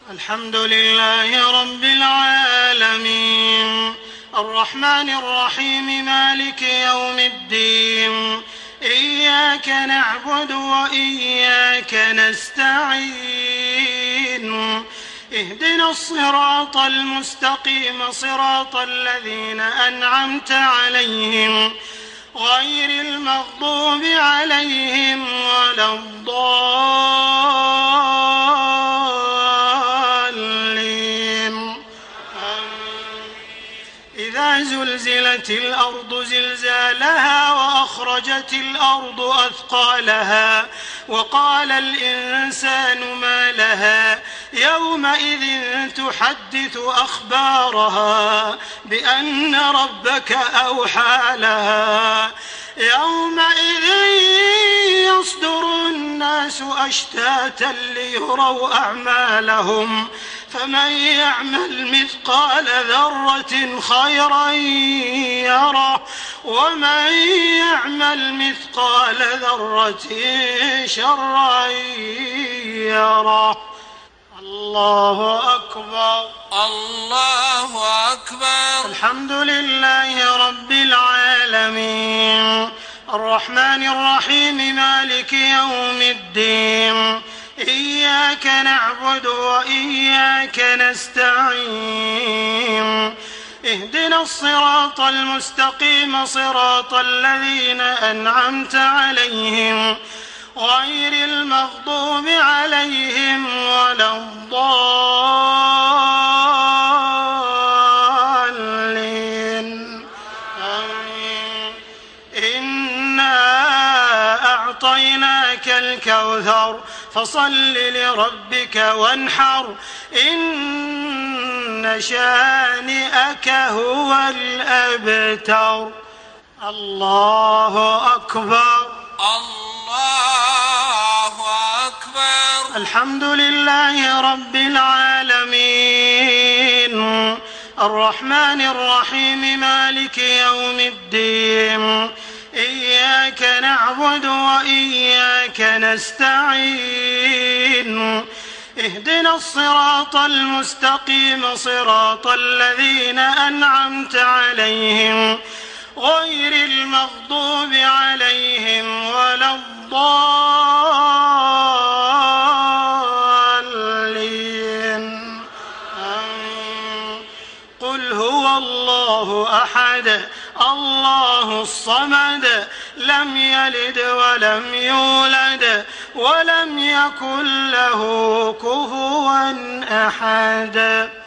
الحمد لله رب العالمين الرحمن الرحيم مالك يوم الدين إياك نعبد وإياك نستعين اهدنا الصراط المستقيم صراط الذين أنعمت عليهم غير المغضوب عليهم ولا الضالين. إذا زلزلت الأرض زلزالها وأخرجت الأرض أثقالها وقال الإنسان ما لها يومئذ تحدث أخبارها بأن ربك أوحى لها يومئذ يصدر الناس أشتاتا ليروا أعمالهم فمن يعمل مثقال ذرة خيرا يره ومن يعمل مثقال ذرة شرا يره. الله أكبر الله أكبر. الحمد لله رب العالمين الرحمن الرحيم مالك يوم الدين إياك نعبد وإياك نستعين اهدنا الصراط المستقيم صراط الذين أنعمت عليهم غير المغضوب عليهم ولا الضالين. إنا أعطيناك الكوثر فصل لربك وانحر إن شانئك هو الأبتر. الله أكبر الله أكبر. الحمد لله رب العالمين الرحمن الرحيم مالك يوم الدين إياك نعبد وإياك نستعين اهدنا الصراط المستقيم صراط الذين أنعمت عليهم غير المغضوب عليهم ولا الضالين. قل هو الله أحد الله الصمد لم يلد ولم يولد ولم يكن له كفوا أحد.